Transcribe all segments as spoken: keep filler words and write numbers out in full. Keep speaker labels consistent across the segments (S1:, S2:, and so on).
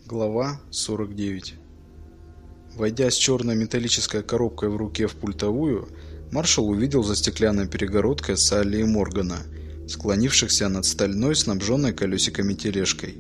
S1: Глава сорок девять. Войдя с черной металлической коробкой в руке в пультовую, маршал увидел за стеклянной перегородкой Салли и Моргана, склонившихся над стальной, снабженной колесиками тележкой.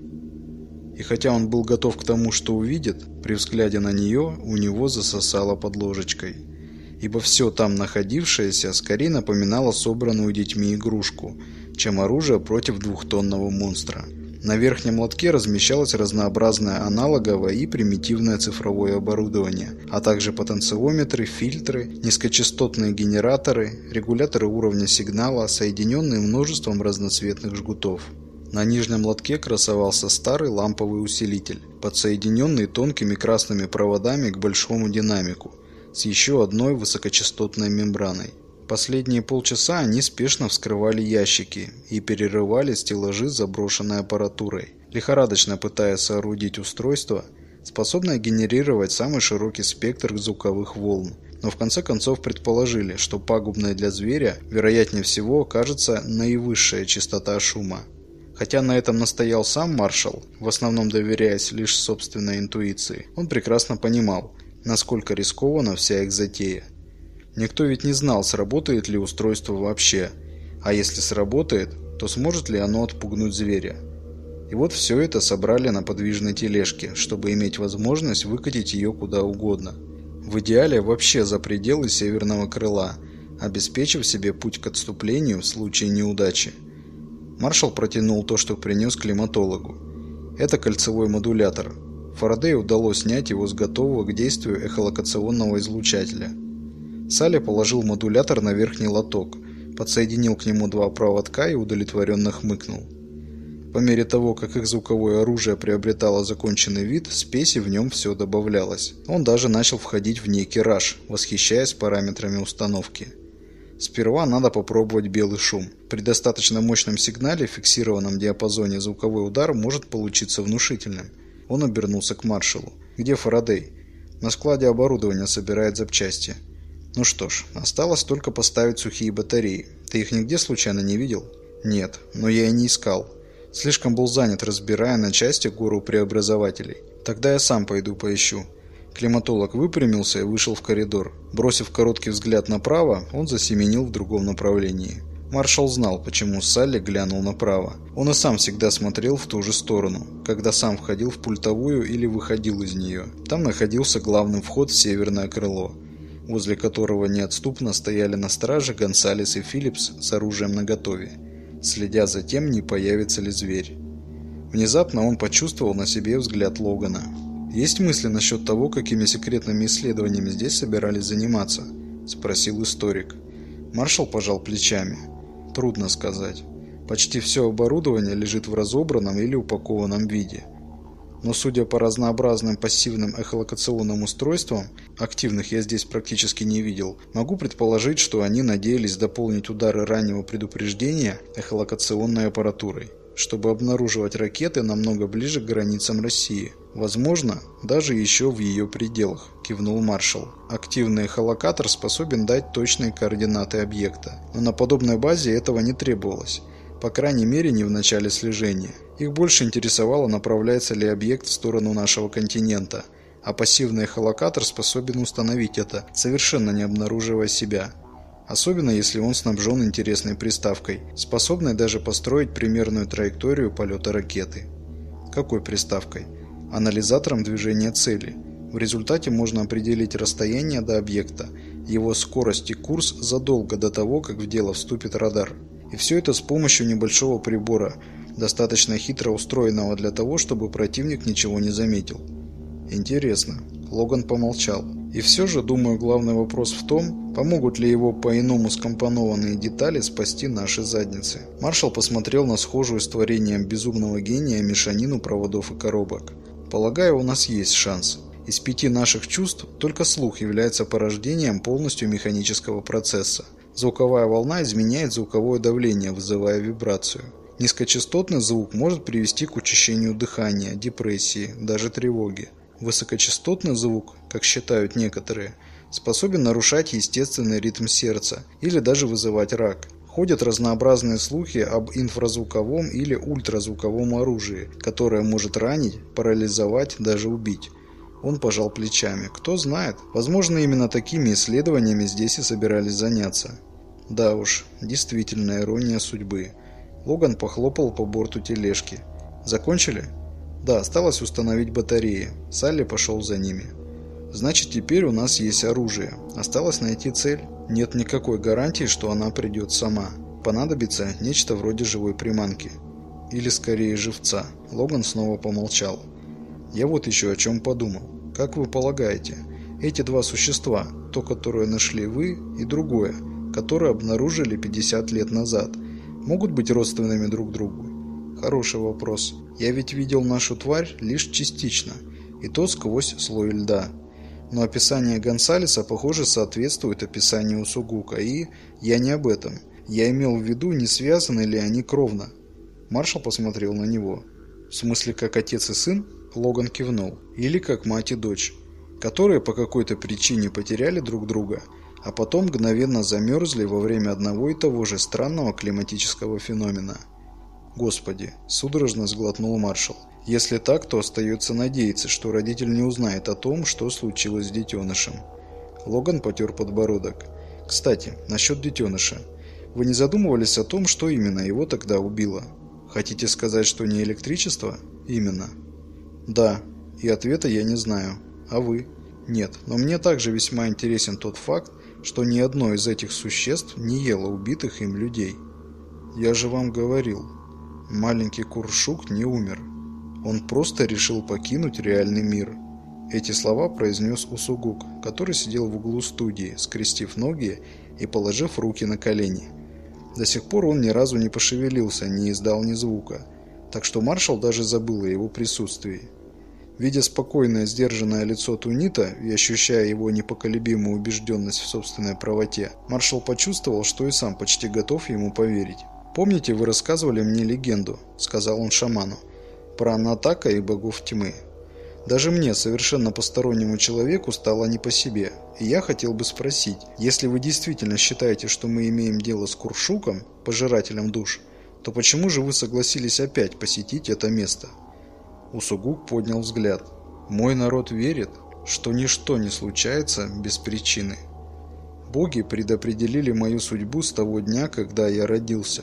S1: И хотя он был готов к тому, что увидит, при взгляде на нее у него засосало под ложечкой, ибо все там находившееся скорее напоминало собранную детьми игрушку, чем оружие против двухтонного монстра. На верхнем лотке размещалось разнообразное аналоговое и примитивное цифровое оборудование, а также потенциометры, фильтры, низкочастотные генераторы, регуляторы уровня сигнала, соединенные множеством разноцветных жгутов. На нижнем лотке красовался старый ламповый усилитель, подсоединенный тонкими красными проводами к большому динамику, с еще одной высокочастотной мембраной. Последние полчаса они спешно вскрывали ящики и перерывали стеллажи с заброшенной аппаратурой, лихорадочно пытаясь соорудить устройство, способное генерировать самый широкий спектр звуковых волн, но в конце концов предположили, что пагубной для зверя, вероятнее всего, окажется наивысшая частота шума. Хотя на этом настоял сам маршал, в основном доверяясь лишь собственной интуиции, он прекрасно понимал, насколько рискована вся их затея. Никто ведь не знал, сработает ли устройство вообще, а если сработает, то сможет ли оно отпугнуть зверя. И вот все это собрали на подвижной тележке, чтобы иметь возможность выкатить ее куда угодно. В идеале вообще за пределы северного крыла, обеспечив себе путь к отступлению в случае неудачи. Маршал протянул то, что принес климатологу. Это кольцевой модулятор. Фарадею удалось снять его с готового к действию эхолокационного излучателя. Салли положил модулятор на верхний лоток, подсоединил к нему два проводка и удовлетворенно хмыкнул. По мере того, как их звуковое оружие приобретало законченный вид, спеси в нем все добавлялось. Он даже начал входить в некий раж, восхищаясь параметрами установки. Сперва надо попробовать белый шум. При достаточно мощном сигнале в фиксированном диапазоне звуковой удар может получиться внушительным. Он обернулся к маршалу. «Где Фарадей?» «На складе оборудования собирает запчасти». «Ну что ж, осталось только поставить сухие батареи. Ты их нигде случайно не видел?» «Нет, но я и не искал. Слишком был занят, разбирая на части гору преобразователей. Тогда я сам пойду поищу». Климатолог выпрямился и вышел в коридор. Бросив короткий взгляд направо, он засеменил в другом направлении. Маршал знал, почему Салли глянул направо. Он и сам всегда смотрел в ту же сторону, когда сам входил в пультовую или выходил из нее. Там находился главный вход в северное крыло, возле которого неотступно стояли на страже Гонсалес и Филлипс с оружием наготове, следя за тем, не появится ли зверь. Внезапно он почувствовал на себе взгляд Логана. «Есть мысли насчет того, какими секретными исследованиями здесь собирались заниматься?» – спросил историк. Маршал пожал плечами. «Трудно сказать. Почти все оборудование лежит в разобранном или упакованном виде. Но судя по разнообразным пассивным эхолокационным устройствам, активных я здесь практически не видел, могу предположить, что они надеялись дополнить удары раннего предупреждения эхолокационной аппаратурой, чтобы обнаруживать ракеты намного ближе к границам России. Возможно, даже еще в ее пределах», – кивнул маршал. «Активный эхолокатор способен дать точные координаты объекта, но на подобной базе этого не требовалось. По крайней мере, не в начале слежения. Их больше интересовало, направляется ли объект в сторону нашего континента, а пассивный эхолокатор способен установить это, совершенно не обнаруживая себя. Особенно если он снабжен интересной приставкой, способной даже построить примерную траекторию полета ракеты». «Какой приставкой?» «Анализатором движения цели. В результате можно определить расстояние до объекта, его скорость и курс задолго до того, как в дело вступит радар. И все это с помощью небольшого прибора, достаточно хитро устроенного для того, чтобы противник ничего не заметил». «Интересно». Логан помолчал. «И все же, думаю, главный вопрос в том, помогут ли его по-иному скомпонованные детали спасти наши задницы». Маршал посмотрел на схожую с творением безумного гения мешанину проводов и коробок. «Полагаю, у нас есть шанс. Из пяти наших чувств только слух является порождением полностью механического процесса. Звуковая волна изменяет звуковое давление, вызывая вибрацию. Низкочастотный звук может привести к учащению дыхания, депрессии, даже тревоге. Высокочастотный звук, как считают некоторые, способен нарушать естественный ритм сердца или даже вызывать рак. Ходят разнообразные слухи об инфразвуковом или ультразвуковом оружии, которое может ранить, парализовать, даже убить. Он пожал плечами. Кто знает, возможно, именно такими исследованиями здесь и собирались заняться. Да уж, действительно ирония судьбы. Логан похлопал по борту тележки. Закончили? Да, осталось установить батареи. Салли пошел за ними. Значит, теперь у нас есть оружие. Осталось найти цель. Нет никакой гарантии, что она придет сама. Понадобится нечто вроде живой приманки. Или скорее живца. Логан снова помолчал. Я вот еще о чем подумал. Как вы полагаете, эти два существа, то, которое нашли вы, и другое, которое обнаружили пятьдесят лет назад, могут быть родственными друг другу? Хороший вопрос. Я ведь видел нашу тварь лишь частично, и то сквозь слой льда. Но описание Гонсалеса, похоже, соответствует описанию Усугука, и я не об этом. Я имел в виду, не связаны ли они кровно. Маршал посмотрел на него. В смысле, как отец и сын? Логан кивнул. Или как мать и дочь, которые по какой-то причине потеряли друг друга, а потом мгновенно замерзли во время одного и того же странного климатического феномена. Господи, судорожно сглотнул маршал. Если так, то остается надеяться, что родитель не узнает о том, что случилось с детенышем. Логан потер подбородок. Кстати, насчет детеныша. Вы не задумывались о том, что именно его тогда убило? Хотите сказать, что не электричество? Именно. Да, и ответа я не знаю. А вы? Нет, но мне также весьма интересен тот факт, что ни одно из этих существ не ело убитых им людей. Я же вам говорил, маленький Куршук не умер. Он просто решил покинуть реальный мир. Эти слова произнес Усугук, который сидел в углу студии, скрестив ноги и положив руки на колени. До сих пор он ни разу не пошевелился, не издал ни звука, так что маршал даже забыл о его присутствии. Видя спокойное, сдержанное лицо Тунита и ощущая его непоколебимую убежденность в собственной правоте, маршал почувствовал, что и сам почти готов ему поверить. «Помните, вы рассказывали мне легенду», — сказал он шаману, — «про Натака и богов тьмы. Даже мне, совершенно постороннему человеку, стало не по себе, и я хотел бы спросить, если вы действительно считаете, что мы имеем дело с Куршуком, пожирателем душ, то почему же вы согласились опять посетить это место?» Усугук поднял взгляд. «Мой народ верит, что ничто не случается без причины. Боги предопределили мою судьбу с того дня, когда я родился.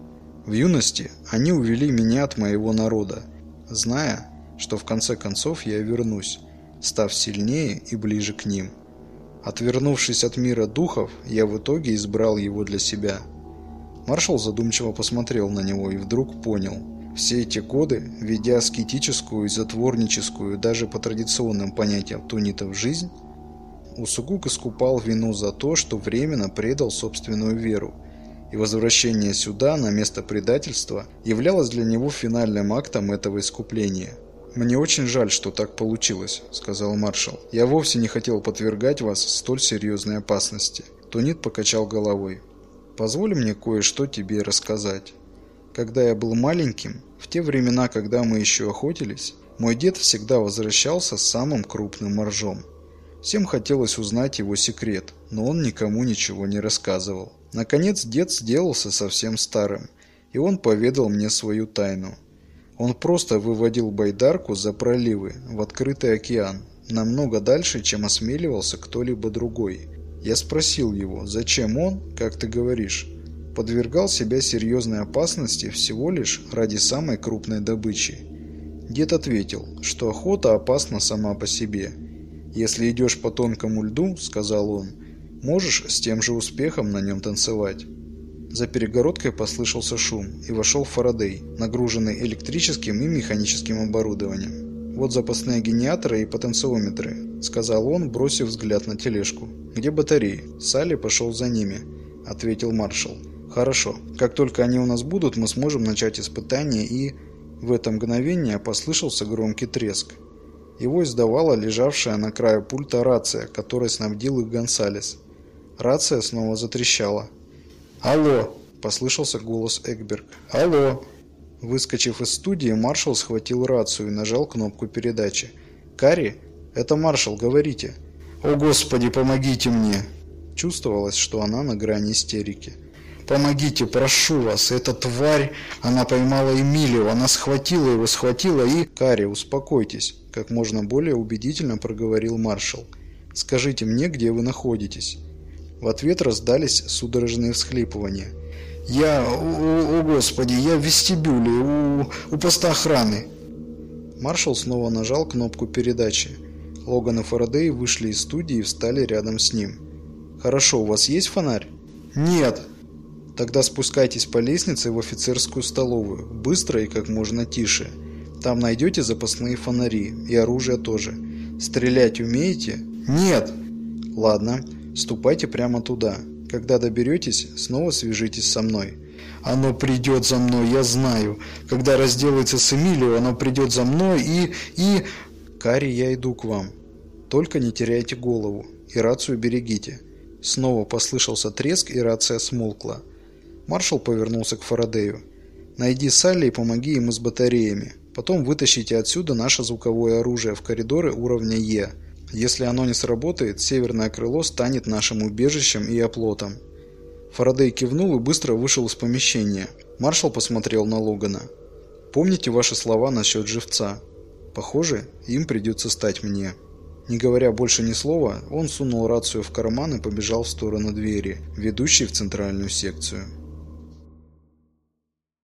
S1: В юности они увели меня от моего народа, зная, что в конце концов я вернусь, став сильнее и ближе к ним. Отвернувшись от мира духов, я в итоге избрал его для себя». Маршал задумчиво посмотрел на него и вдруг понял. Все эти годы, ведя аскетическую и затворническую, даже по традиционным понятиям тунитов, жизнь, Усугук искупал вину за то, что временно предал собственную веру, и возвращение сюда, на место предательства, являлось для него финальным актом этого искупления. «Мне очень жаль, что так получилось», — сказал маршал. «Я вовсе не хотел подвергать вас столь серьезной опасности». Тунит покачал головой. «Позволь мне кое-что тебе рассказать. Когда я был маленьким, в те времена, когда мы еще охотились, мой дед всегда возвращался с самым крупным моржом. Всем хотелось узнать его секрет, но он никому ничего не рассказывал. Наконец дед сделался совсем старым, и он поведал мне свою тайну. Он просто выводил байдарку за проливы в открытый океан, намного дальше, чем осмеливался кто-либо другой. Я спросил его, зачем он, как ты говоришь, подвергал себя серьезной опасности всего лишь ради самой крупной добычи. Дед ответил, что охота опасна сама по себе. «Если идешь по тонкому льду, — сказал он, — можешь с тем же успехом на нем танцевать». За перегородкой послышался шум, и вошел Фарадей, нагруженный электрическим и механическим оборудованием. «Вот запасные генераторы и потенциометры», — сказал он, бросив взгляд на тележку. «Где батареи?» «Салли пошел за ними», — ответил маршал. «Хорошо. Как только они у нас будут, мы сможем начать испытание и...» В это мгновение послышался громкий треск. Его издавала лежавшая на краю пульта рация, которой снабдил их Гонсалес. Рация снова затрещала. «Алло!» – послышался голос Экберг. «Алло!» Выскочив из студии, маршал схватил рацию и нажал кнопку передачи. «Карри? Это маршал, говорите!» «О, Господи, помогите мне!» Чувствовалось, что она на грани истерики.
S2: Помогите, прошу вас, эта тварь, она поймала Эмилио, она схватила его, схватила и...»
S1: «Карри, успокойтесь», – как можно более убедительно проговорил маршал. «Скажите мне, где вы находитесь». В ответ раздались судорожные всхлипывания.
S2: «Я... О, о господи, я в вестибюле, у, у поста охраны».
S1: Маршал снова нажал кнопку передачи. Логан и Фарадей вышли из студии и встали рядом с ним. «Хорошо, у вас есть фонарь?»
S2: «Нет».
S1: «Тогда спускайтесь по лестнице в офицерскую столовую, быстро и как можно тише. Там найдете запасные фонари, и оружие тоже. Стрелять умеете?»
S2: «Нет».
S1: «Ладно, ступайте прямо туда. Когда доберетесь, снова свяжитесь со мной».
S2: «Оно придет за мной, я знаю. Когда разделается с Эмилио, оно придет за мной и... и...»
S1: «Карри, я иду к вам. Только не теряйте голову и рацию берегите». Снова послышался треск, и рация смолкла. Маршал повернулся к Фарадею. «Найди Салли и помоги ему с батареями. Потом вытащите отсюда наше звуковое оружие в коридоры уровня Е. Если оно не сработает, северное крыло станет нашим убежищем и оплотом». Фарадей кивнул и быстро вышел из помещения. Маршал посмотрел на Логана. «Помните ваши слова насчет живца? Похоже, им придется стать мне». Не говоря больше ни слова, он сунул рацию в карман и побежал в сторону двери, ведущей в центральную секцию.